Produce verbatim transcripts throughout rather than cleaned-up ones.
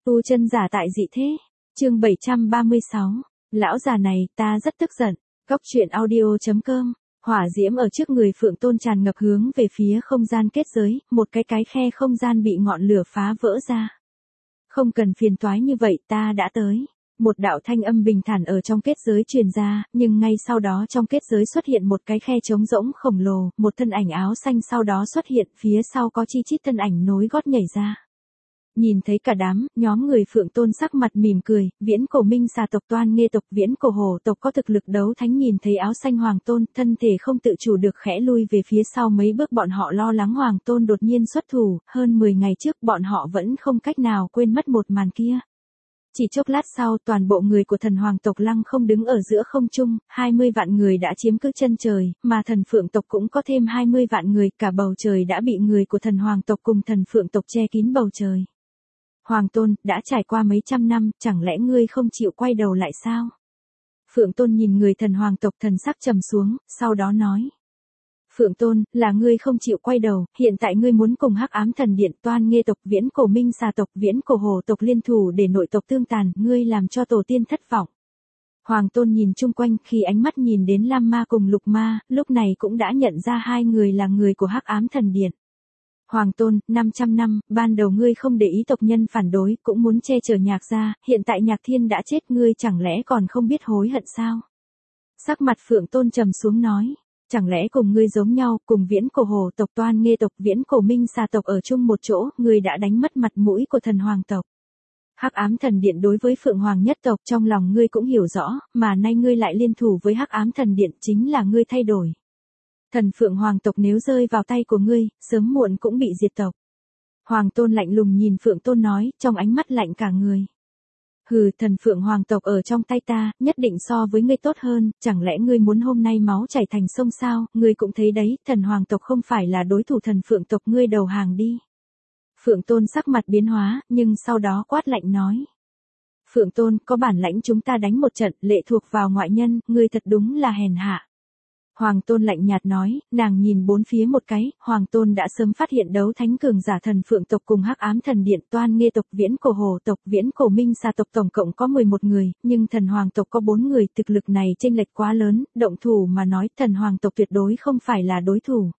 Tu chân giả tại dị thế. Chương bảy trăm ba mươi sáu. Lão già này, ta rất tức giận. Góc truyện audio.com. Hỏa diễm ở trước người Phượng Tôn tràn ngập hướng về phía không gian kết giới, một cái cái khe không gian bị ngọn lửa phá vỡ ra. Không cần phiền toái như vậy, ta đã tới. Một đạo thanh âm bình thản ở trong kết giới truyền ra, nhưng ngay sau đó trong kết giới xuất hiện một cái khe trống rỗng khổng lồ, một thân ảnh áo xanh sau đó xuất hiện, phía sau có chi chít thân ảnh nối gót nhảy ra. Nhìn thấy cả đám, nhóm người Phượng Tôn sắc mặt mỉm cười, viễn cổ minh xà tộc Toan Nghê tộc viễn cổ hổ tộc có thực lực đấu thánh nhìn thấy áo xanh Hoàng Tôn, thân thể không tự chủ được khẽ lui về phía sau mấy bước, bọn họ lo lắng Hoàng Tôn đột nhiên xuất thủ, hơn mười ngày trước bọn họ vẫn không cách nào quên mất một màn kia. Chỉ chốc lát sau, toàn bộ người của thần hoàng tộc Lăng Không đứng ở giữa không trung, hai mươi vạn người đã chiếm cứ chân trời, mà thần Phượng tộc cũng có thêm hai mươi vạn người, cả bầu trời đã bị người của thần hoàng tộc cùng thần Phượng tộc che kín bầu trời. Hoàng Tôn, đã trải qua mấy trăm năm, chẳng lẽ ngươi không chịu quay đầu lại sao? Phượng Tôn nhìn người thần hoàng tộc, thần sắc trầm xuống, sau đó nói. Phượng Tôn, là ngươi không chịu quay đầu, hiện tại ngươi muốn cùng Hắc Ám Thần Điện, Toan Nghê tộc, viễn cổ minh xà tộc, viễn cổ hổ tộc liên thủ để nội tộc tương tàn, ngươi làm cho tổ tiên thất vọng. Hoàng Tôn nhìn chung quanh, khi ánh mắt nhìn đến Lam Ma cùng Lục Ma, lúc này cũng đã nhận ra hai người là người của Hắc Ám Thần Điện. Hoàng Tôn, năm trăm năm, ban đầu ngươi không để ý tộc nhân phản đối, cũng muốn che chở Nhạc gia, hiện tại Nhạc Thiên đã chết, ngươi chẳng lẽ còn không biết hối hận sao? Sắc mặt Phượng Tôn trầm xuống nói, chẳng lẽ cùng ngươi giống nhau, cùng viễn cổ hổ tộc Toan Nghê tộc, viễn cổ minh xà tộc ở chung một chỗ, ngươi đã đánh mất mặt mũi của thần hoàng tộc. Hắc Ám Thần Điện đối với Phượng Hoàng nhất tộc trong lòng ngươi cũng hiểu rõ, mà nay ngươi lại liên thủ với Hắc Ám Thần Điện, chính là ngươi thay đổi. Thần Phượng Hoàng tộc nếu rơi vào tay của ngươi, sớm muộn cũng bị diệt tộc. Hoàng Tôn lạnh lùng nhìn Phượng Tôn nói, trong ánh mắt lạnh cả người. Hừ, thần Phượng Hoàng tộc ở trong tay ta, nhất định so với ngươi tốt hơn, chẳng lẽ ngươi muốn hôm nay máu chảy thành sông sao, ngươi cũng thấy đấy, thần Hoàng tộc không phải là đối thủ thần Phượng tộc, ngươi đầu hàng đi. Phượng Tôn sắc mặt biến hóa, nhưng sau đó quát lạnh nói. Phượng Tôn, có bản lãnh chúng ta đánh một trận, lệ thuộc vào ngoại nhân, ngươi thật đúng là hèn hạ. Hoàng Tôn lạnh nhạt nói, nàng nhìn bốn phía một cái, Hoàng Tôn đã sớm phát hiện đấu thánh cường giả thần Phượng tộc cùng Hắc Ám Thần Điện, Toan Nghê tộc, viễn cổ hổ tộc, viễn cổ minh xà tộc tổng cộng có mười một người, nhưng thần Hoàng tộc có bốn người, thực lực này chênh lệch quá lớn, động thủ mà nói, thần Hoàng tộc tuyệt đối không phải là đối thủ.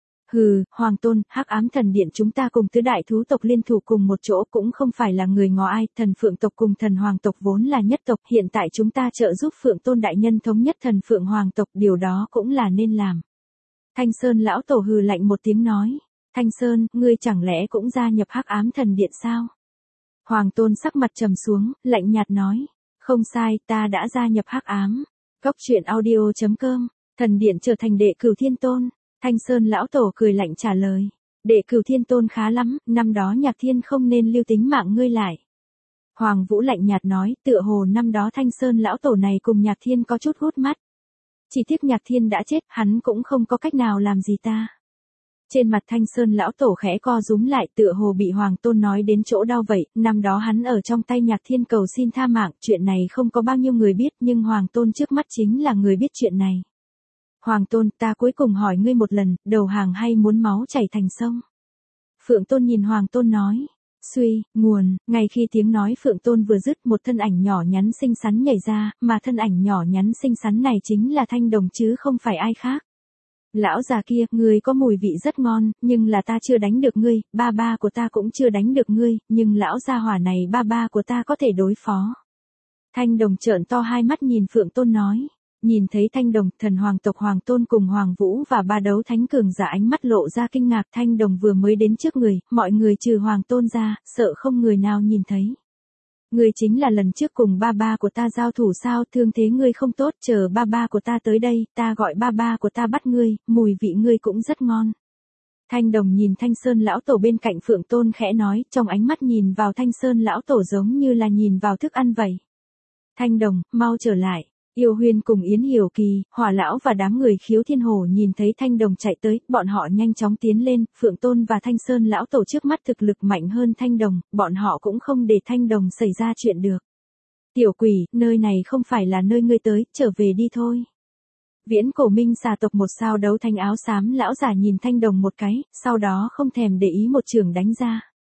Hừ, Hoàng Tôn, Hắc Ám Thần Điện chúng ta cùng tứ đại thú tộc liên thủ cùng một chỗ cũng không phải là người ngó ai, thần Phượng tộc cùng thần Hoàng tộc vốn là nhất tộc, hiện tại chúng ta trợ giúp Phượng Tôn đại nhân thống nhất thần Phượng Hoàng tộc, điều đó cũng là nên làm. Thanh Sơn lão tổ hừ lạnh một tiếng nói, Thanh Sơn, ngươi chẳng lẽ cũng gia nhập Hắc Ám Thần Điện sao? Hoàng Tôn sắc mặt trầm xuống, lạnh nhạt nói, không sai, ta đã gia nhập Hắc Ám. Góc truyện audio.com, thần điện trở thành đệ cửu thiên tôn. Thanh Sơn lão tổ cười lạnh trả lời, đệ cửu thiên tôn khá lắm, năm đó Nhạc Thiên không nên lưu tính mạng ngươi lại. Hoàng Vũ lạnh nhạt nói, tựa hồ năm đó Thanh Sơn lão tổ này cùng Nhạc Thiên có chút hút mắt. Chỉ tiếc Nhạc Thiên đã chết, hắn cũng không có cách nào làm gì ta. Trên mặt Thanh Sơn lão tổ khẽ co rúm lại, tựa hồ bị Hoàng Tôn nói đến chỗ đau vậy, năm đó hắn ở trong tay Nhạc Thiên cầu xin tha mạng, chuyện này không có bao nhiêu người biết, nhưng Hoàng Tôn trước mắt chính là người biết chuyện này. Hoàng Tôn, ta cuối cùng hỏi ngươi một lần, đầu hàng hay muốn máu chảy thành sông? Phượng Tôn nhìn Hoàng Tôn nói, suy, nguồn, ngay khi tiếng nói Phượng Tôn vừa dứt, một thân ảnh nhỏ nhắn xinh xắn nhảy ra, mà thân ảnh nhỏ nhắn xinh xắn này chính là Thanh Đồng chứ không phải ai khác. Lão già kia, ngươi có mùi vị rất ngon, nhưng là ta chưa đánh được ngươi, ba ba của ta cũng chưa đánh được ngươi, nhưng lão gia hỏa này ba ba của ta có thể đối phó. Thanh Đồng trợn to hai mắt nhìn Phượng Tôn nói. Nhìn thấy Thanh Đồng, thần Hoàng tộc Hoàng Tôn cùng Hoàng Vũ và ba đấu thánh cường giả ánh mắt lộ ra kinh ngạc. Thanh Đồng vừa mới đến trước người, mọi người trừ Hoàng Tôn ra, sợ không người nào nhìn thấy. Ngươi chính là lần trước cùng ba ba của ta giao thủ sao, thương thế ngươi không tốt, chờ ba ba của ta tới đây, ta gọi ba ba của ta bắt ngươi, mùi vị ngươi cũng rất ngon. Thanh Đồng nhìn Thanh Sơn lão tổ bên cạnh Phượng Tôn khẽ nói, trong ánh mắt nhìn vào Thanh Sơn lão tổ giống như là nhìn vào thức ăn vậy. Thanh Đồng, mau trở lại. Yêu Huyên cùng Yến Hiểu Kỳ, Hỏa lão và đám người Khiếu Thiên Hổ nhìn thấy Thanh Đồng chạy tới, bọn họ nhanh chóng tiến lên, Phượng Tôn và Thanh Sơn lão tổ trước mắt thực lực mạnh hơn Thanh Đồng, bọn họ cũng không để Thanh Đồng xảy ra chuyện được. Tiểu quỷ, nơi này không phải là nơi ngươi tới, trở về đi thôi. Viễn cổ minh xà tộc một sao đấu thanh áo xám lão giả nhìn Thanh Đồng một cái, sau đó không thèm để ý một trường đánh ra.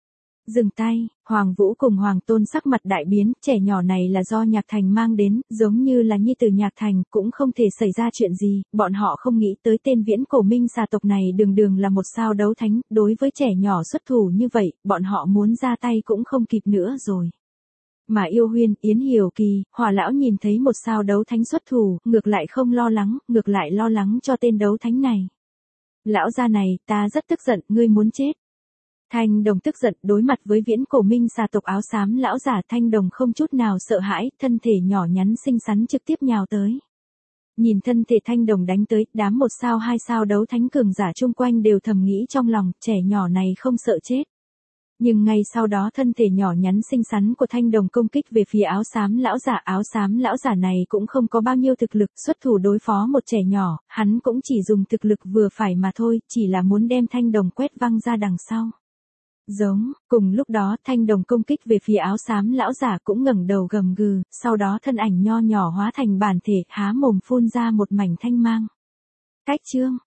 Dừng tay, Hoàng Vũ cùng Hoàng Tôn sắc mặt đại biến, trẻ nhỏ này là do Nhạc Thành mang đến, giống như là nhi tử Nhạc Thành, cũng không thể xảy ra chuyện gì, bọn họ không nghĩ tới tên viễn cổ minh xà tộc này đường đường là một sao đấu thánh, đối với trẻ nhỏ xuất thủ như vậy, bọn họ muốn ra tay cũng không kịp nữa rồi. Mà Yêu Huyên, Yến Hiểu Kỳ, Hỏa lão nhìn thấy một sao đấu thánh xuất thủ, ngược lại không lo lắng, ngược lại lo lắng cho tên đấu thánh này. Lão gia này, ta rất tức giận, ngươi muốn chết. Thanh Đồng tức giận đối mặt với viễn cổ minh xà tộc áo xám lão giả, Thanh Đồng không chút nào sợ hãi, thân thể nhỏ nhắn xinh xắn trực tiếp nhào tới. Nhìn thân thể Thanh Đồng đánh tới, đám một sao hai sao đấu thánh cường giả chung quanh đều thầm nghĩ trong lòng, trẻ nhỏ này không sợ chết. Nhưng ngay sau đó thân thể nhỏ nhắn xinh xắn của Thanh Đồng công kích về phía áo xám lão giả, áo xám lão giả này cũng không có bao nhiêu thực lực, xuất thủ đối phó một trẻ nhỏ, hắn cũng chỉ dùng thực lực vừa phải mà thôi, chỉ là muốn đem Thanh Đồng quét văng ra đằng sau. Giống, cùng lúc đó Thanh Đồng công kích về phía áo xám lão giả cũng ngẩng đầu gầm gừ, sau đó thân ảnh nho nhỏ hóa thành bản thể, há mồm phun ra một mảnh thanh mang. Cách chương